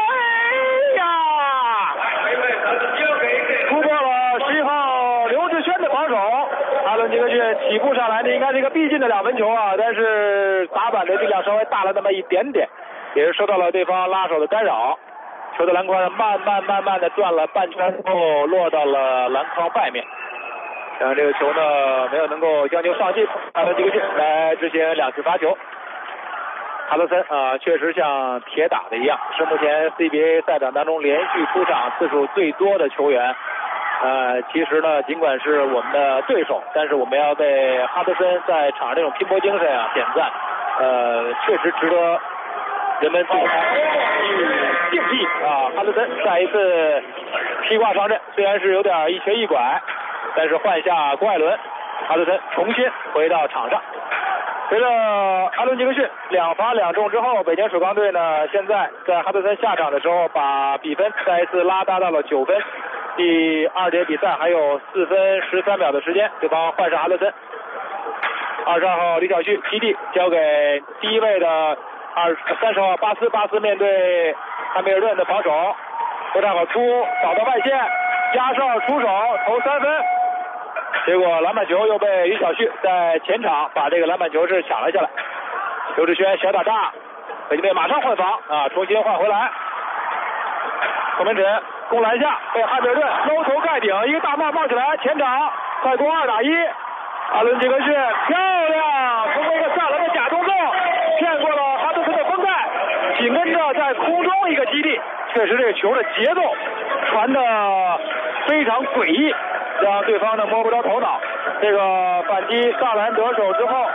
Speaker 10: 呀！突破了11号刘志轩的防守，阿伦尼克逊起步上来的应该是一个必进的2分球啊，但是打板的力量稍微大了那么一点点，也是受到了对方拉手的干扰。球的篮筐慢慢的转了半圈后落到了篮筐外面，这个球呢没有能够将球上进，阿伦尼克逊来执行2次罚球。哈德森确实像铁打的一样，是目前 CBA 赛场当中连续出场次数最多的球员。其实呢，尽管是我们的对手，但是我们要为哈德森在场上这种拼搏精神点赞。确实值得人们对他敬意啊！哈德森再一次披挂上阵，虽然是有点一瘸一拐，但是换下郭艾伦，哈德森重新回到场上。随着阿伦尼克逊2罚2中之后，北京曙光队呢现在在哈德森下场的时候，把比分再一次拉大到了9分。第2节比赛还有4分13秒的时间，对方换上哈德森。22号李晓旭基地交给第一位的30号巴斯面对汉密尔顿的防守，不太好出，扫到外线，压哨出手投3分，结果篮板球又被李晓旭在前场把这个篮板球是抢了下来。刘志轩小打炸，北京队马上换防重新换回来。孔明轸攻篮下被汉密尔顿搂头盖顶，一个大帽冒起来，前场快攻2打1。阿伦尼克逊漂亮，通过一个下篮的假动作骗过了哈德森的封盖，紧跟着在空中一个基地，确实这个球的节奏传的非常诡异，让对方呢摸不着头脑。这个反击上篮得手之后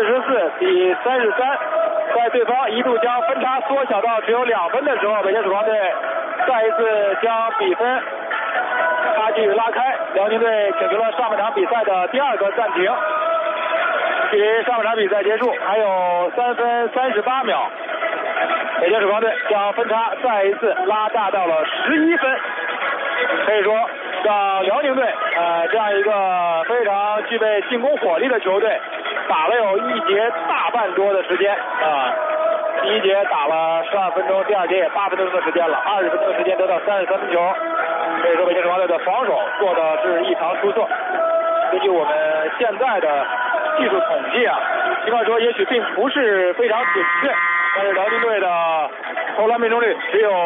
Speaker 10: ，44-33，在对方一度将分差缩小到只有2分的时候，北京曙光队再一次将比分差距拉开。辽宁队请求了上半场比赛的第2个暂停，距离上半场比赛结束还有3分38秒，北京曙光队将分差再一次拉大到了11分，可以说让辽宁队这样一个非常具备进攻火力的球队打了有1节大半多的时间第一节打了12分钟，第2节也8分多钟的时间了，20分钟的时间得到33分球。可以说北京曙光队的防守做的是异常出色。根据我们现在的技术统计尽管说也许并不是非常准确，但是辽宁队的投篮命中率只有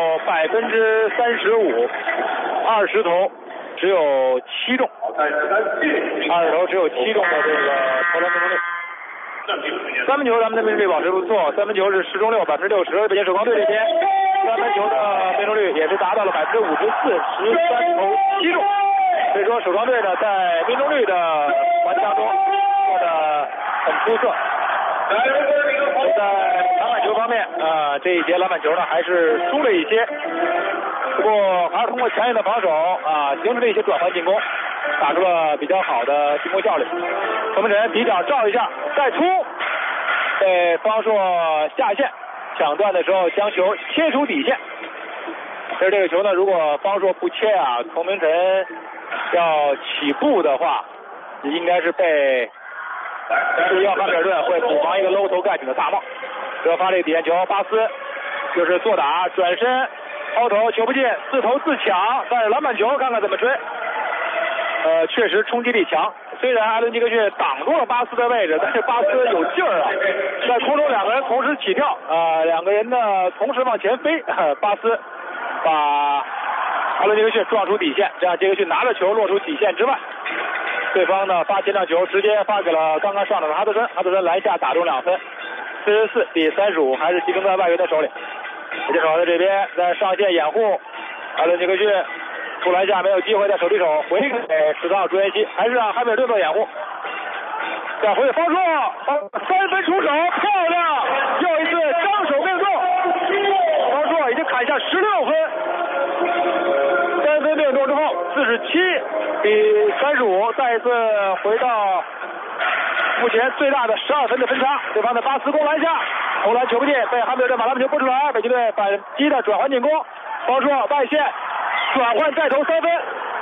Speaker 10: 35%，20投只有7中，20投只有7中的这个投篮命中率。3分球咱们的命中率保持不错，3分球是10中6，60%。北京曙光队这边3分球的命中率也是达到了54%，13投7中。所以说曙光队呢在命中率的环节当中做的很出色。在篮板球方面这一节篮板球呢还是输了一些，不过还是通过强硬的防守形成了一些转换进攻，打出了比较好的进攻效率。孔明轸底角照一下再出，被方硕下线抢断的时候将球切出底线。其实这个球呢，如果方硕不切孔明轸要起步的话，应该是被汉密尔顿会补防一个搂头盖顶的大帽。得发这个底线球，巴斯就是做打转身抛投，球不进，4投4抢，但是篮板球看看怎么追。确实冲击力强，虽然阿伦尼克逊挡住了巴斯的位置，但是巴斯有劲儿在空中2个人同时起跳2个人呢同时往前飞，巴斯把阿伦尼克逊撞出底线，这样杰克逊拿着球落出底线之外，对方呢发前场球直接发给了刚刚上场的哈德森，哈德森篮下打中2分，44-35，还是集中在外援的手里。北京曙光队这边在上线掩护，阿伦尼克逊出篮下没有机会，在手递手回给13号朱彦西，还是让汉密尔顿做掩护。再回给方硕，3分出手，漂亮！又一次张手命中，方硕已经砍下16分，3分命中之后47-35，再一次回到目前最大的12分的分差。对方的巴斯攻篮下， 投篮球不进，被汉密尔顿把篮板球拨出来，北京队反击的转换进攻，方硕外线转换再投3分，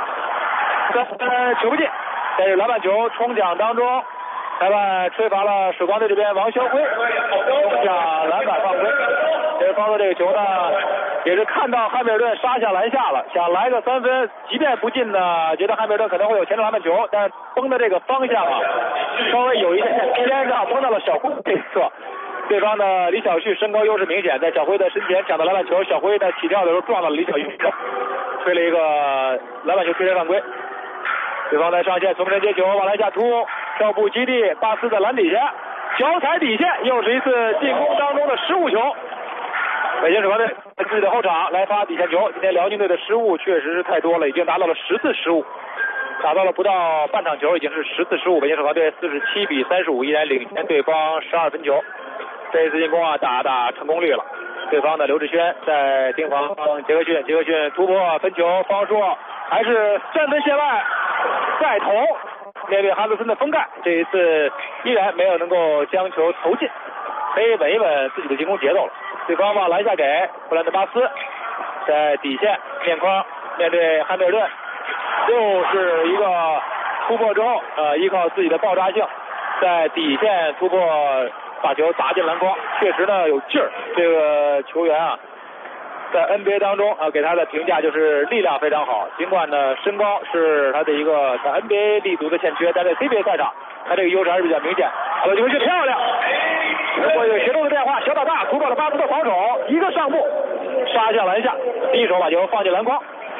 Speaker 10: 球不进，在这篮板球冲奖当中，裁判吹罚了曙光队这边王霄辉冲下篮板犯规。这个方硕这个球呢，也是看到汉密尔顿杀向篮下了，想来个3分，即便不进呢，觉得汉密尔顿可能会有前场篮板球，但是崩的这个方向啊，稍微有一点偏上，崩到了小辉这一侧。对方的李晓旭身高优势明显，在小辉的身前抢到篮板球，小辉在起跳的时候撞到了李晓旭，吹了一个篮板球吹射犯规。对方在上线从身接球往篮下突，跳步基地，巴斯在篮底下脚踩底线，又是一次进攻当中的失误球。北京曙光队在自己的后场来发底线球，今天辽宁队的失误确实是太多了，已经达到了10次失误，打到了不到半场球，已经是10次失误。北京曙光队47比35依然领先对方12分球。这一次进攻啊，打成功率了。对方的刘志轩在盯防杰克逊，杰克逊突破分球，方硕还是3分线外再投，面对哈德森的封盖，这一次依然没有能够将球投进，可以稳一稳自己的进攻节奏了。对方往篮下给布兰德巴斯，在底线面框面对汉密尔顿，又是一个突破之后，依靠自己的爆炸性，在底线突破，把球打进篮筐，确实呢有劲儿。这个球员啊，在 NBA 当中给他的评价就是力量非常好，尽管呢身高是他的一个在 NBA 立足的欠缺，但在 CBA 赛场他这个优势还是比较明显。好了，球是漂亮，通过有协同的变化，小打大突破了巴斯的防守，一个上步杀向篮下，第一手把球放进篮筐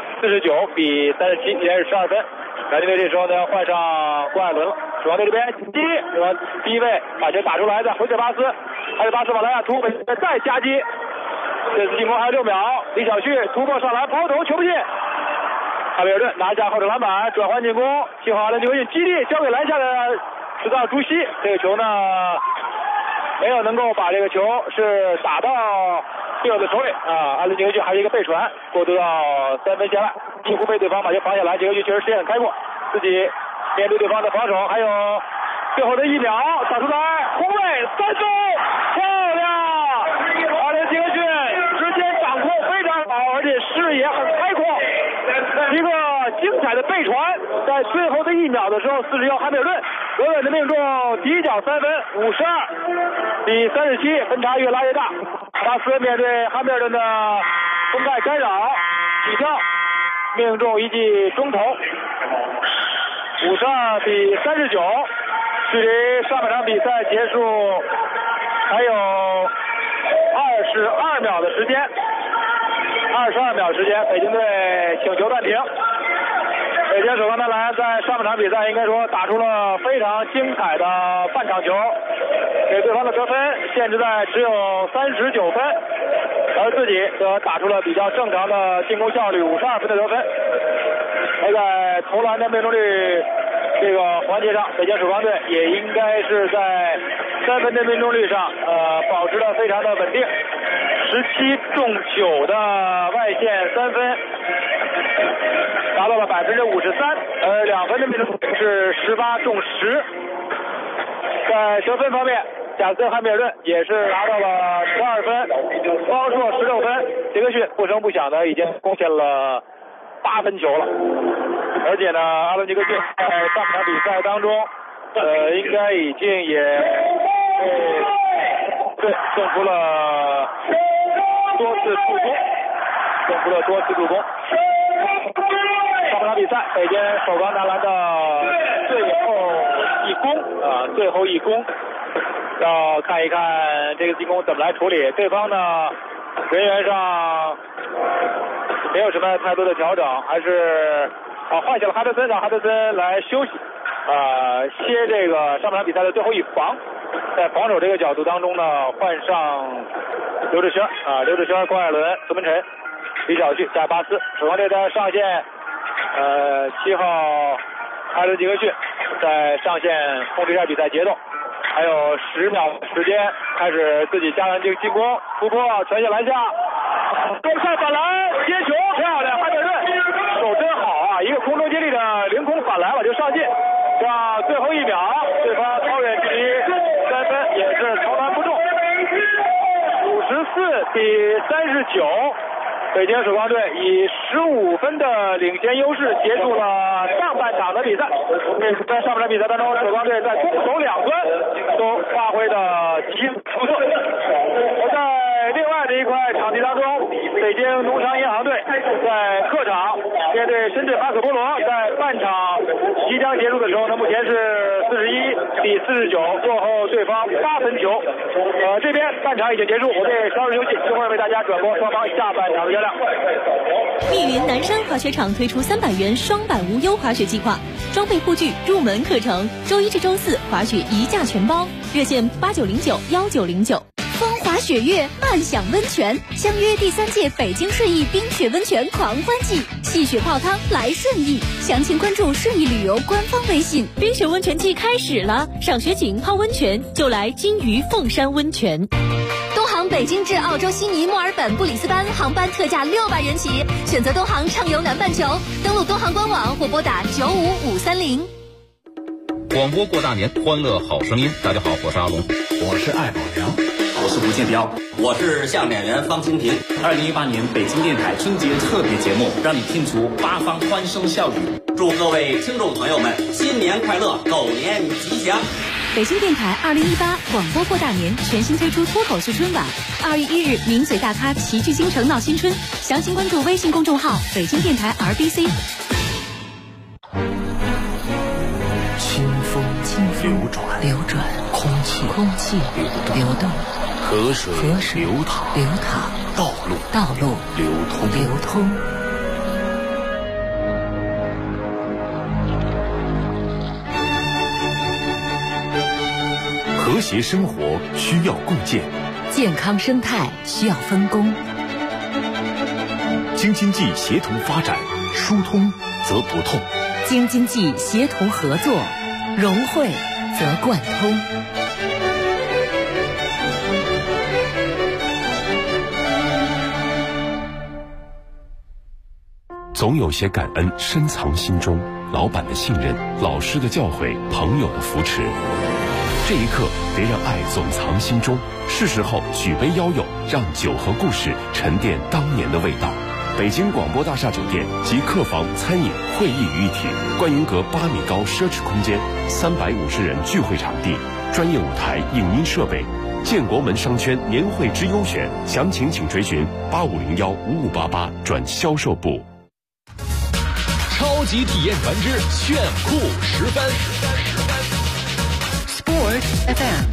Speaker 10: ，49比37，依然是12分。辽宁队这时候呢要换上郭艾伦了，曙光队这边第一位把球打出来，再回给巴斯，还是巴斯往篮下突，再夹击，这次进攻还有6秒，李晓旭突破上篮抛投球不进，汉密尔顿拿下后场篮板，转换进攻，7号阿伦杰克逊基地交给篮下的制造朱熹，这个球呢没有能够把这个球是打到队友的手里啊，阿伦杰克逊还是一个背传，过渡到3分线外，几乎被对方把球防下来，杰克逊确实视野很开阔，自己面对对方的防守，还有最后的1秒打出来，空位3中，漂亮！阿伦杰克逊时间掌控非常好，而且视野很开阔，一个精彩的背传，在最后的1秒的时候，41号汉密尔顿稳稳的命中底角3分，52比37，分差越拉越大。巴斯面对汉密尔顿的封盖干扰，起跳命中一记中投，52比39，距离上半场比赛结束还有22秒的时间，22秒时间，北京队请求暂停。北京首钢男篮在上半场比赛应该说打出了非常精彩的半场球，给对方的得分限制在只有39分，而自己则打出了比较正常的进攻效率，52分的得分。而在投篮的命中率这个环节上，北京首钢队也应该是在3分的命中率上保持得非常的稳定，17中9的外线3分达到了53%，而2分的命中率是18中10。在得分方面，贾森汉密尔顿也是拿到了12分，方硕16分，杰克逊不声不响的已经贡献了8分球了。而且呢，阿伦杰克逊在上半场比赛当中，应该已经也送出了多次助攻，上半场比赛，北京首钢男篮的最后一攻，要看一看这个进攻怎么来处理。对方呢，人员上没有什么太多的调整，还是换下了哈德森，让哈德森来休息，歇这个上半场比赛的最后一防。在防守这个角度当中呢，换上刘志轩，郭艾伦、孙文晨、李晓旭加巴斯，首钢队在上线，7号艾伦杰克逊在上线控制一下比赛节奏，还有10秒时间开始自己加完进攻，突破传下篮下，中上反篮接球漂亮，汉密尔顿手真好啊，一个空中接力的凌空反篮把球上进，最后1秒对方超远距离3分也是投篮不中。 比39。北京曙光队以15分的领先优势结束了上半场的比赛。在上半场比赛当中，曙光队在攻守两端都发挥的极出色。在另外的一块场地当中，北京农商银行队在客场面对深圳巴斯波罗，在半场即将结束的时候呢，目前是41比49落后对方8分球。这边半场已经结束，我们稍事休息，一会儿为大家转播双方下半场的较量。
Speaker 5: 密云南山滑雪场推出300元双板无忧滑雪计划，装备护具、入门课程，周一至周四滑雪一价全包，热线89091909。风华雪月，漫享温泉，相约第3届北京顺义冰雪温泉狂欢季，戏雪泡汤来顺义，详情关注顺义旅游官方微信。冰雪温泉季开始了，赏雪景、泡温泉就来金鱼凤山温泉。东航北京至澳洲悉尼、墨尔本、布里斯班航班特价600元起，选择东航畅游南半球，登录东航官网或拨打95530。
Speaker 11: 广播过大年，欢乐好声音。大家好，我是阿龙，
Speaker 12: 我是艾宝良，
Speaker 13: 我是吴建彪，我是相声演员方清平。
Speaker 12: 2018年北京电台春节特别节目，让你听出八方欢声笑语。
Speaker 13: 祝各位听众朋友们新年快乐，狗年吉祥。
Speaker 5: 北京电台2018广播过大年全新推出脱口秀春晚，2月1日名嘴大咖齐聚京城闹新春，详情关注微信公众号北京电台 RBC。
Speaker 14: 清风流转，空气流动，河水流淌，道路流通。
Speaker 15: 和谐生活需要共建，
Speaker 14: 健康生态需要分工。
Speaker 15: 京津冀协同发展，疏通则不痛；
Speaker 14: 京津冀协同合作，融汇则贯通。
Speaker 15: 总有些感恩深藏心中，老板的信任，老师的教诲，朋友的扶持。这一刻，别让爱总藏心中，是时候举杯邀友，让酒和故事沉淀当年的味道。北京广播大厦酒店集客房、餐饮、会议于一体，观云阁8米高奢侈空间，350人聚会场地，专业舞台、影音设备，建国门商圈年会之优选，详情请垂询85015588转销售部。
Speaker 16: 超级体验团之炫酷10分。
Speaker 14: Sport FM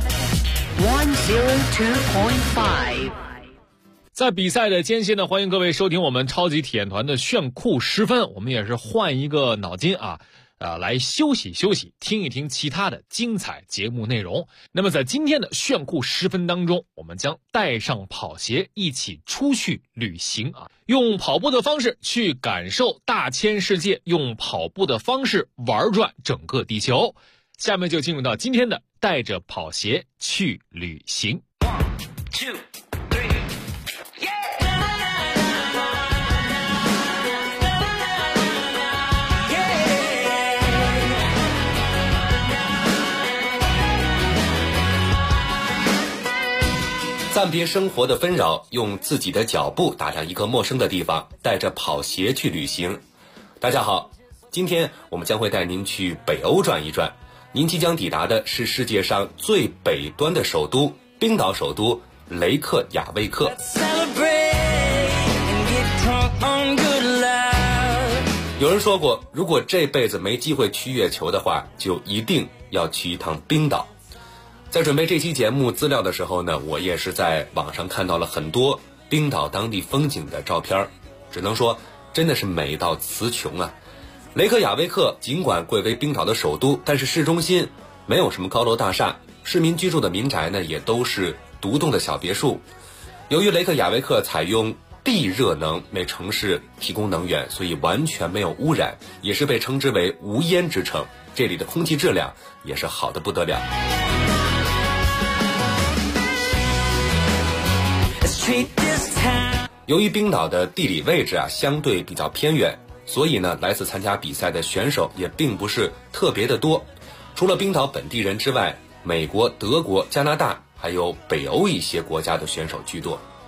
Speaker 14: 102.5。
Speaker 16: 在比赛的间隙呢，欢迎各位收听我们超级体验团的炫酷10分。我们也是换一个脑筋来休息休息，听一听其他的精彩节目内容。那么在今天的炫酷10分当中，我们将带上跑鞋一起出去旅行用跑步的方式去感受大千世界，用跑步的方式玩转整个地球。下面就进入到今天的带着跑鞋去旅行。1, 2, 3
Speaker 17: 暂别生活的纷扰，用自己的脚步打量一个陌生的地方，带着跑鞋去旅行。大家好，今天我们将会带您去北欧转一转。您即将抵达的是世界上最北端的首都——冰岛首都雷克雅未克。有人说过，如果这辈子没机会去月球的话，就一定要去一趟冰岛。在准备这期节目资料的时候呢，我也是在网上看到了很多冰岛当地风景的照片，只能说真的是美到词穷啊。雷克雅未克尽管贵为冰岛的首都，但是市中心没有什么高楼大厦，市民居住的民宅呢也都是独栋的小别墅。由于雷克雅未克采用地热能为城市提供能源，所以完全没有污染，也是被称之为无烟之城。这里的空气质量也是好得不得了。由于冰岛的地理位置相对比较偏远，所以呢来自参加比赛的选手也并不是特别的多。除了冰岛本地人之外，美国、德国、加拿大还有北欧一些国家的选手居多。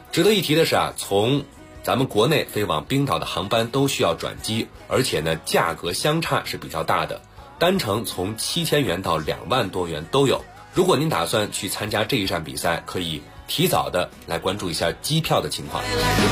Speaker 17: 值得一提的是啊，从咱们国内飞往冰岛的航班都需要转机，而且呢价格相差是比较大的，单程从7000元到2万多元都有。如果您打算去参加这一站比赛，可以提早的来关注一下机票的情况。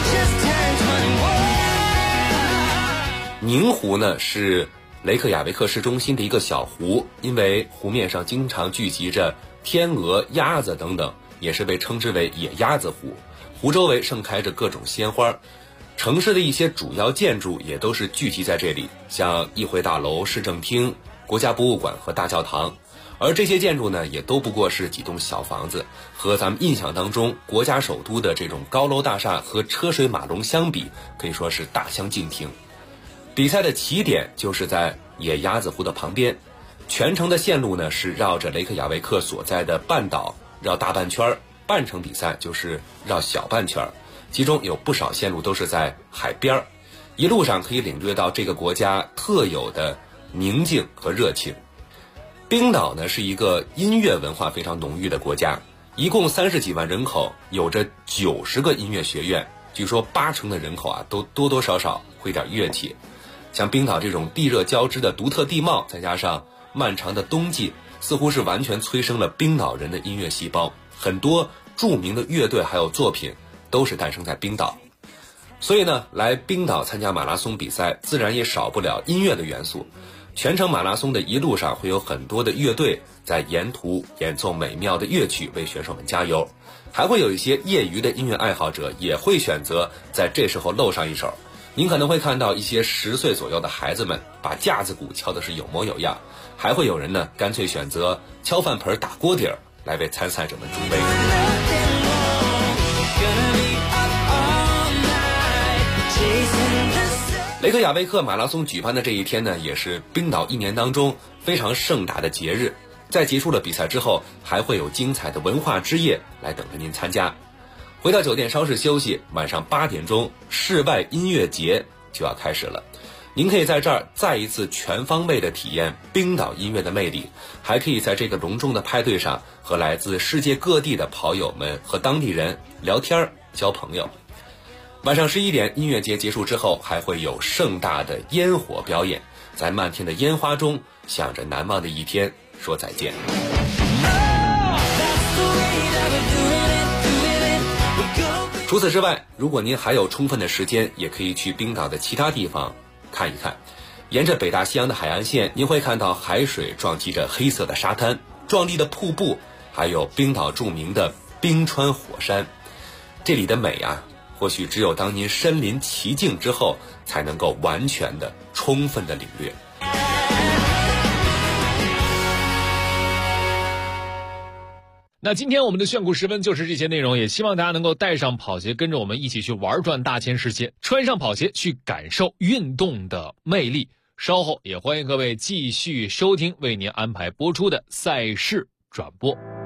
Speaker 17: 宁湖呢是雷克雅未克市中心的一个小湖，因为湖面上经常聚集着天鹅、鸭子等等，也是被称之为野鸭子湖。湖周围盛开着各种鲜花，城市的一些主要建筑也都是聚集在这里，像议会大楼、市政厅、国家博物馆和大教堂。而这些建筑呢，也都不过是几栋小房子，和咱们印象当中国家首都的这种高楼大厦和车水马龙相比，可以说是大相径庭。比赛的起点就是在野鸭子湖的旁边，全程的线路呢是绕着雷克雅未克所在的半岛绕大半圈，半程比赛就是绕小半圈，其中有不少线路都是在海边，一路上可以领略到这个国家特有的宁静和热情。冰岛呢是一个音乐文化非常浓郁的国家，一共30几万人口，有着90个音乐学院，据说80%的人口啊都多多少少会点乐器。像冰岛这种地热交织的独特地貌，再加上漫长的冬季，似乎是完全催生了冰岛人的音乐细胞，很多著名的乐队还有作品都是诞生在冰岛。所以呢，来冰岛参加马拉松比赛，自然也少不了音乐的元素。全程马拉松的一路上会有很多的乐队在沿途演奏美妙的乐曲为选手们加油，还会有一些业余的音乐爱好者也会选择在这时候露上一手。您可能会看到一些10岁左右的孩子们把架子鼓敲的是有模有样，还会有人呢干脆选择敲饭盆打锅底儿来为参赛者们助威。雷克雅未克马拉松举办的这一天呢，也是冰岛一年当中非常盛大的节日。在结束了比赛之后，还会有精彩的文化之夜来等着您参加。回到酒店稍事休息，晚上8点钟，室外音乐节就要开始了。您可以在这儿再一次全方位的体验冰岛音乐的魅力，还可以在这个隆重的派对上和来自世界各地的跑友们和当地人聊天交朋友。晚上11点，音乐节结束之后，还会有盛大的烟火表演，在漫天的烟花中向着难忘的一天说再见。除此之外，如果您还有充分的时间，也可以去冰岛的其他地方看一看。沿着北大西洋的海岸线，您会看到海水撞击着黑色的沙滩，壮丽的瀑布，还有冰岛著名的冰川火山。这里的美啊，或许只有当您身临其境之后，才能够完全的、充分的领略。
Speaker 16: 那今天我们的炫酷时分就是这些内容，也希望大家能够带上跑鞋，跟着我们一起去玩转大千世界，穿上跑鞋去感受运动的魅力。稍后也欢迎各位继续收听为您安排播出的赛事转播。